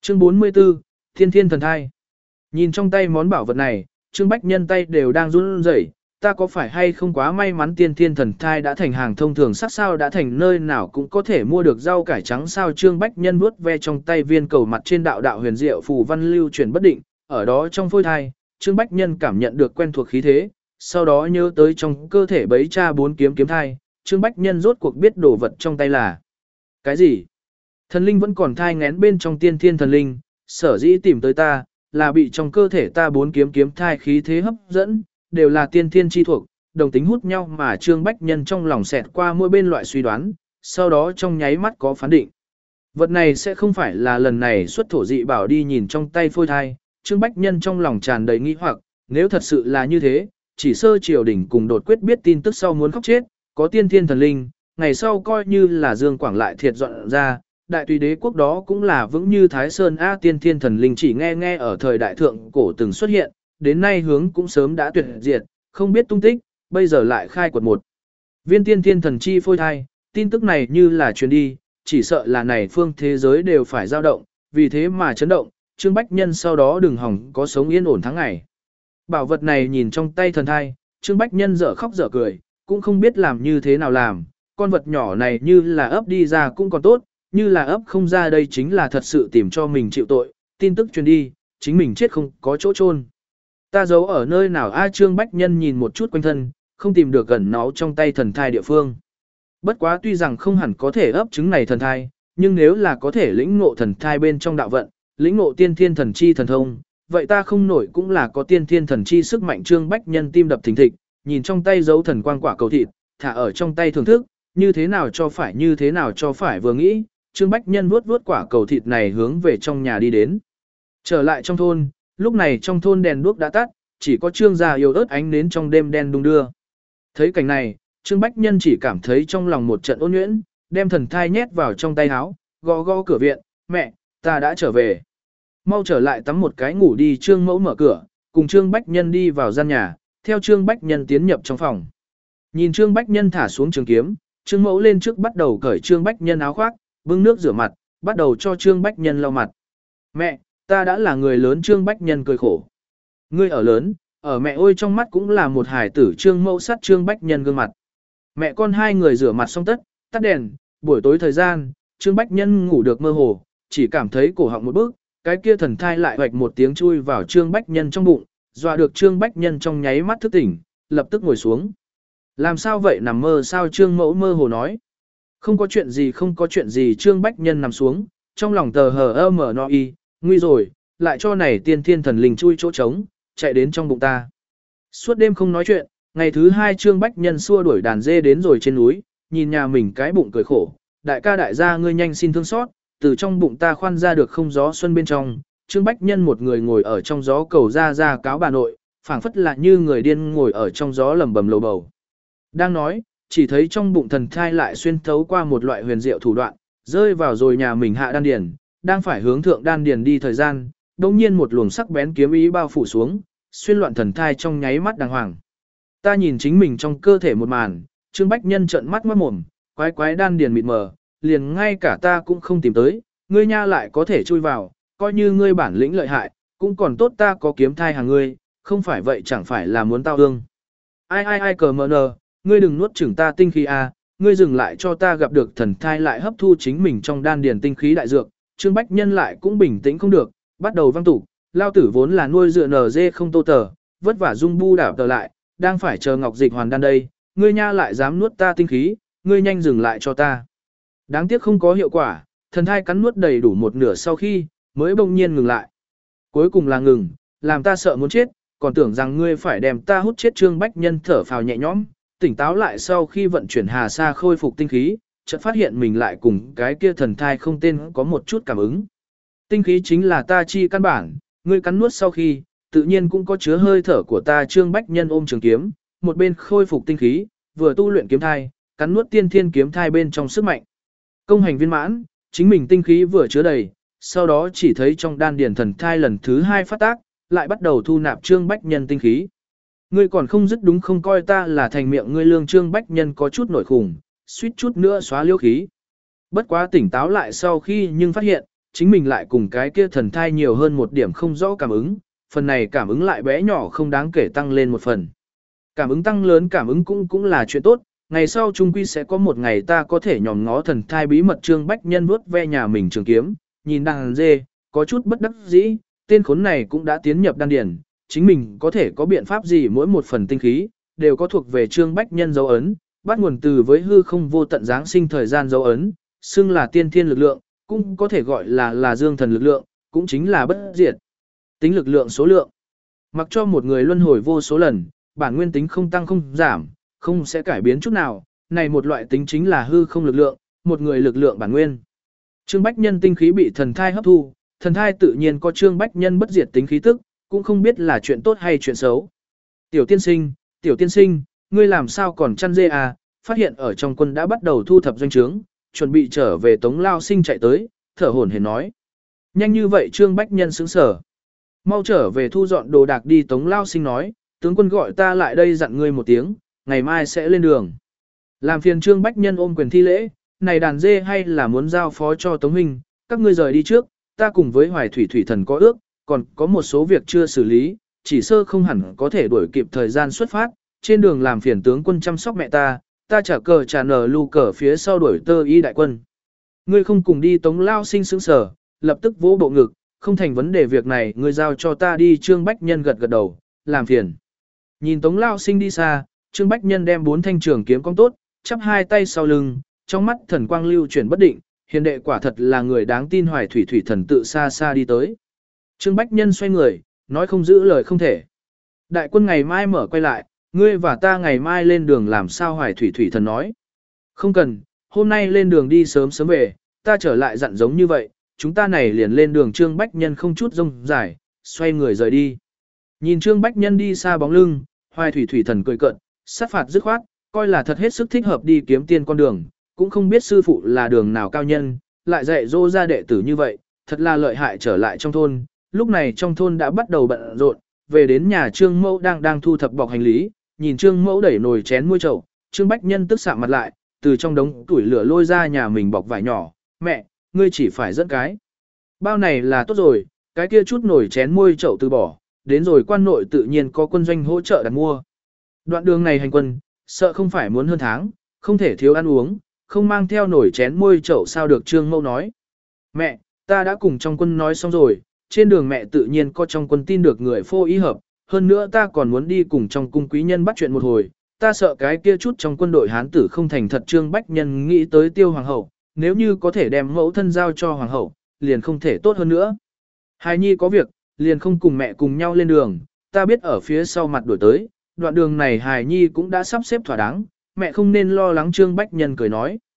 Chương 44, Thiên Thiên Thần Thai. Nhìn trong tay món bảo vật này, Trương Bách Nhân tay đều đang run rẩy, ta có phải hay không quá may mắn Tiên Thiên Thần Thai đã thành hàng thông thường sắc sao, đã thành nơi nào cũng có thể mua được rau cải trắng sao. Trương Bách Nhân vuốt ve trong tay viên cầu mặt trên đạo đạo huyền diệu phù văn lưu chuyển bất định, ở đó trong phôi thai, Trương Bách Nhân cảm nhận được quen thuộc khí thế, sau đó nhớ tới trong cơ thể bấy cha 4 kiếm kiếm thai, Trương Bách Nhân rốt cuộc biết đồ vật trong tay là cái gì. Thần linh vẫn còn thai ngén bên trong Tiên Thiên Thần Linh, sở dĩ tìm tới ta, là bị trong cơ thể ta 4 kiếm kiếm thai khí thế hấp dẫn, đều là tiên thiên chi thuộc, đồng tính hút nhau mà Trương Bách Nhân trong lòng xẹt qua mỗi bên loại suy đoán, sau đó trong nháy mắt có phán định. Vật này sẽ không phải là lần này xuất thổ dị bảo đi. Nhìn trong tay phôi thai, Trương Bách Nhân trong lòng tràn đầy nghi hoặc, nếu thật sự là như thế, chỉ sơ triều đỉnh cùng đột quyết biết tin tức sau muốn khóc chết, có Tiên Thiên Thần Linh, ngày sau coi như là Dương Quảng lại thiệt dọn ra, đại tùy đế quốc đó cũng là vững như Thái Sơn. Tiên Thiên Thần Linh chỉ nghe ở thời đại thượng cổ từng xuất hiện, đến nay hướng cũng sớm đã tuyệt diệt, không biết tung tích, bây giờ lại khai quật một viên Tiên Thiên Thần Chi phôi thai, tin tức này như là truyền đi, chỉ sợ là này phương thế giới đều phải dao động, vì thế mà chấn động, Trương Bách Nhân sau đó đừng hỏng có sống yên ổn tháng ngày. Bảo vật này nhìn trong tay thần thai, Trương Bách Nhân dở khóc dở cười, cũng không biết làm như thế nào làm, con vật nhỏ này như là ấp đi ra cũng còn tốt, như là ấp không ra đây chính là thật sự tìm cho mình chịu tội, tin tức truyền đi, chính mình chết không có chỗ chôn. Ta giấu ở nơi nào Trương Bách Nhân nhìn một chút quanh thân, không tìm được gần nó trong tay thần thai địa phương. Bất quá tuy rằng không hẳn có thể ấp trứng này thần thai, nhưng nếu là có thể lĩnh ngộ thần thai bên trong đạo vận, lĩnh ngộ Tiên Thiên Thần Chi thần thông, vậy ta không nổi cũng là có Tiên Thiên Thần Chi sức mạnh. Trương Bách Nhân tim đập thình thịch, nhìn trong tay giấu thần quang quả cầu thịt, thả ở trong tay thưởng thức, như thế nào cho phải vừa nghĩ, Trương Bách Nhân vuốt quả cầu thịt này hướng về trong nhà đi đến. Trở lại trong thôn, lúc này trong thôn đèn đuốc đã tắt, chỉ có Trương gia yếu ớt ánh nến trong đêm đen đung đưa. Thấy cảnh này, Trương Bách Nhân chỉ cảm thấy trong lòng một trận ôn nhuyễn, đem thần thai nhét vào trong tay áo, gõ gõ cửa viện, mẹ, ta đã trở về. Mau trở lại tắm một cái ngủ đi. Trương Mẫu mở cửa, cùng Trương Bách Nhân đi vào gian nhà, theo Trương Bách Nhân tiến nhập trong phòng. Nhìn Trương Bách Nhân thả xuống trường kiếm, Trương Mẫu lên trước bắt đầu cởi Trương Bách Nhân áo khoác, bưng nước rửa mặt, bắt đầu cho Trương Bách Nhân lau mặt. Mẹ, ta đã là người lớn. Trương Bách Nhân cười khổ. Ngươi ở lớn, ở mẹ ôi trong mắt cũng là một hài tử. Trương Mẫu sát Trương Bách Nhân gương mặt. Mẹ con hai người rửa mặt xong tắt đèn, buổi tối thời gian, Trương Bách Nhân ngủ được mơ hồ, chỉ cảm thấy cổ họng một bước, cái kia thần thai lại hoạch một tiếng chui vào Trương Bách Nhân trong bụng, dọa được Trương Bách Nhân trong nháy mắt thức tỉnh, lập tức ngồi xuống. Làm sao vậy, nằm mơ sao? Trương Mẫu mơ hồ nói. Không có chuyện gì. Trương Bách Nhân nằm xuống, trong lòng tờ hờ mở no y, nguy rồi, lại cho này Tiên Thiên Thần Linh chui chỗ trống, chạy đến trong bụng ta. Suốt đêm không nói chuyện, ngày thứ hai Trương Bách Nhân xua đuổi đàn dê đến rồi trên núi, nhìn nhà mình cái bụng cười khổ, đại ca đại gia ngươi nhanh xin thương xót, từ trong bụng ta khoan ra được không gió xuân bên trong. Trương Bách Nhân một người ngồi ở trong gió cầu ra cáo bà nội, phảng phất là như người điên ngồi ở trong gió lầm bầm lầu bầu. Đang nói, chỉ thấy trong bụng thần thai lại xuyên thấu qua một loại huyền diệu thủ đoạn, rơi vào rồi nhà mình hạ đan điền, đang phải hướng thượng đan điền đi thời gian, đột nhiên một luồng sắc bén kiếm ý bao phủ xuống, xuyên loạn thần thai trong nháy mắt đàng hoàng. Ta nhìn chính mình trong cơ thể một màn, Trương Bách Nhân trợn mắt mồm, quái đan điền mịt mờ, liền ngay cả ta cũng không tìm tới, ngươi nha lại có thể chui vào, coi như ngươi bản lĩnh lợi hại, cũng còn tốt ta có kiếm thai hàng ngươi, không phải vậy chẳng phải là muốn tao ương. Ai cờ mờ nờ, ngươi đừng nuốt chửng ta tinh khí ngươi dừng lại cho ta gặp được thần thai lại hấp thu chính mình trong đan điền tinh khí đại dược. Trương Bách Nhân lại cũng bình tĩnh không được, bắt đầu văng tục, lao tử vốn là nuôi dựa NG không tô tờ, vất vả dung bu đảo tờ lại, đang phải chờ ngọc dịch hoàn đan đây, ngươi nha lại dám nuốt ta tinh khí, ngươi nhanh dừng lại cho ta. Đáng tiếc không có hiệu quả, thần thai cắn nuốt đầy đủ một nửa sau khi, mới bỗng nhiên ngừng lại. Cuối cùng là ngừng, làm ta sợ muốn chết, còn tưởng rằng ngươi phải đem ta hút chết. Trương Bách Nhân thở phào nhẹ nhõm, tỉnh táo lại sau khi vận chuyển hà sa khôi phục tinh khí, chợt phát hiện mình lại cùng cái kia thần thai không tên có một chút cảm ứng. Tinh khí chính là ta chi căn bản, ngươi cắn nuốt sau khi, tự nhiên cũng có chứa hơi thở của ta. Trương Bách Nhân ôm trường kiếm, một bên khôi phục tinh khí, vừa tu luyện kiếm thai, cắn nuốt Tiên Thiên kiếm thai bên trong sức mạnh. Công hành viên mãn, chính mình tinh khí vừa chứa đầy, sau đó chỉ thấy trong đan điền thần thai lần thứ 2 phát tác, lại bắt đầu thu nạp Trương Bách Nhân tinh khí. Ngươi còn không dứt đúng không, coi ta là thành miệng ngươi lương. Trương Bách Nhân có chút nổi khủng, suýt chút nữa xóa liêu khí. Bất quá tỉnh táo lại sau khi nhưng phát hiện, chính mình lại cùng cái kia thần thai nhiều hơn một điểm không rõ cảm ứng, phần này cảm ứng lại bé nhỏ không đáng kể tăng lên một phần. Cảm ứng tăng lớn cảm ứng cũng là chuyện tốt, ngày sau trung quy sẽ có một ngày ta có thể nhòm ngó thần thai bí mật. Trương Bách Nhân vuốt ve nhà mình trường kiếm, nhìn đàn dê, có chút bất đắc dĩ, tên khốn này cũng đã tiến nhập đan điển, chính mình có thể có biện pháp gì, mỗi một phần tinh khí, đều có thuộc về Trương Bách Nhân dấu ấn, bắt nguồn từ với hư không vô tận giáng sinh thời gian dấu ấn, xưng là tiên thiên lực lượng, cũng có thể gọi là dương thần lực lượng, cũng chính là bất diệt. Tính lực lượng số lượng. Mặc cho một người luân hồi vô số lần, bản nguyên tính không tăng không giảm, không sẽ cải biến chút nào, này một loại tính chính là hư không lực lượng, một người lực lượng bản nguyên. Trương Bách Nhân tinh khí bị thần thai hấp thu, thần thai tự nhiên có Trương Bách Nhân bất diệt tính khí tức, cũng không biết là chuyện tốt hay chuyện xấu. Tiểu tiên sinh, ngươi làm sao còn chăn dê à, phát hiện ở trong quân đã bắt đầu thu thập doanh trướng, chuẩn bị trở về Tống Lao Sinh chạy tới, thở hổn hển nói. Nhanh như vậy Trương Bách Nhân sững sờ. Mau trở về thu dọn đồ đạc đi. Tống Lao Sinh nói, tướng quân gọi ta lại đây dặn ngươi một tiếng, ngày mai sẽ lên đường. Làm phiền Trương Bách Nhân ôm quyền thi lễ, này đàn dê hay là muốn giao phó cho Tống Huynh, các ngươi rời đi trước, ta cùng với Hoài Thủy Thủy Thần có ước, còn có một số việc chưa xử lý, chỉ sơ không hẳn có thể đuổi kịp thời gian xuất phát, trên đường làm phiền tướng quân chăm sóc mẹ ta trả cờ trả nở lù cờ phía sau đuổi tơ y đại quân. Ngươi không cùng đi. Tống Lao Sinh sững sờ, lập tức vỗ bộ ngực, không thành vấn đề, việc này ngươi giao cho ta đi. Trương Bách Nhân gật gật đầu, làm phiền. Nhìn Tống Lao Sinh đi xa, Trương Bách Nhân đem 4 thanh trường kiếm cong tốt, chắp hai tay sau lưng, trong mắt thần quang lưu chuyển bất định, hiền đệ quả thật là người đáng tin. Hoài Thủy Thủy Thần tự xa xa đi tới. Trương Bách Nhân xoay người, nói không giữ lời không thể. Đại quân ngày mai mở quay lại, ngươi và ta ngày mai lên đường làm sao? Hoài Thủy Thủy Thần nói. Không cần, hôm nay lên đường đi sớm sớm về, ta trở lại dặn giống như vậy, chúng ta này liền lên đường. Trương Bách Nhân không chút rông dài, xoay người rời đi. Nhìn Trương Bách Nhân đi xa bóng lưng, Hoài Thủy Thủy Thần cười cợt, sát phạt dứt khoát, coi là thật hết sức thích hợp đi kiếm tiên con đường, cũng không biết sư phụ là đường nào cao nhân, lại dạy dỗ ra đệ tử như vậy, thật là lợi hại. Trở lại trong thôn, lúc này trong thôn đã bắt đầu bận rộn, về đến nhà Trương Mẫu đang thu thập bọc hành lý, nhìn Trương Mẫu đẩy nồi chén muôi chậu, Trương Bách Nhân tức sạm mặt lại, từ trong đống củi lửa lôi ra nhà mình bọc vải nhỏ, mẹ, ngươi chỉ phải dẫn cái bao này là tốt rồi, cái kia chút nồi chén muôi chậu từ bỏ, đến rồi quan nội tự nhiên có quân doanh hỗ trợ đặt mua. Đoạn đường này hành quân, sợ không phải muốn hơn tháng, không thể thiếu ăn uống, không mang theo nồi chén muôi chậu sao được. Trương Mẫu nói, mẹ, ta đã cùng trong quân nói xong rồi, trên đường mẹ tự nhiên có trong quân tin được người phô ý hợp, hơn nữa ta còn muốn đi cùng trong cung quý nhân bắt chuyện một hồi, ta sợ cái kia chút trong quân đội hán tử không thành thật. Trương Bách Nhân nghĩ tới Tiêu Hoàng hậu, nếu như có thể đem mẫu thân giao cho Hoàng hậu, liền không thể tốt hơn nữa. Hài nhi có việc, liền không cùng mẹ cùng nhau lên đường, ta biết ở phía sau mặt đuổi tới, đoạn đường này Hài nhi cũng đã sắp xếp thỏa đáng, mẹ không nên lo lắng. Trương Bách Nhân cười nói.